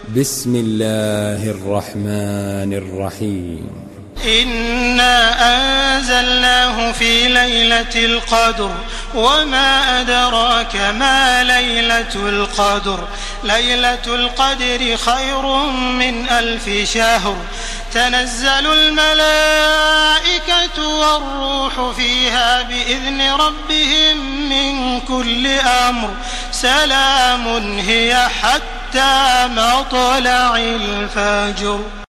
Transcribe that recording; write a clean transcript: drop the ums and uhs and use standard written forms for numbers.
بسم الله الرحمن الرحيم. إنا أنزلناه في ليلة القدر وما أدراك ما ليلة القدر. ليلة القدر خير من 1000 شهر. تنزل الملائكة والروح فيها بإذن ربهم من كل أمر. سلام هي حتى مطلع الفجر.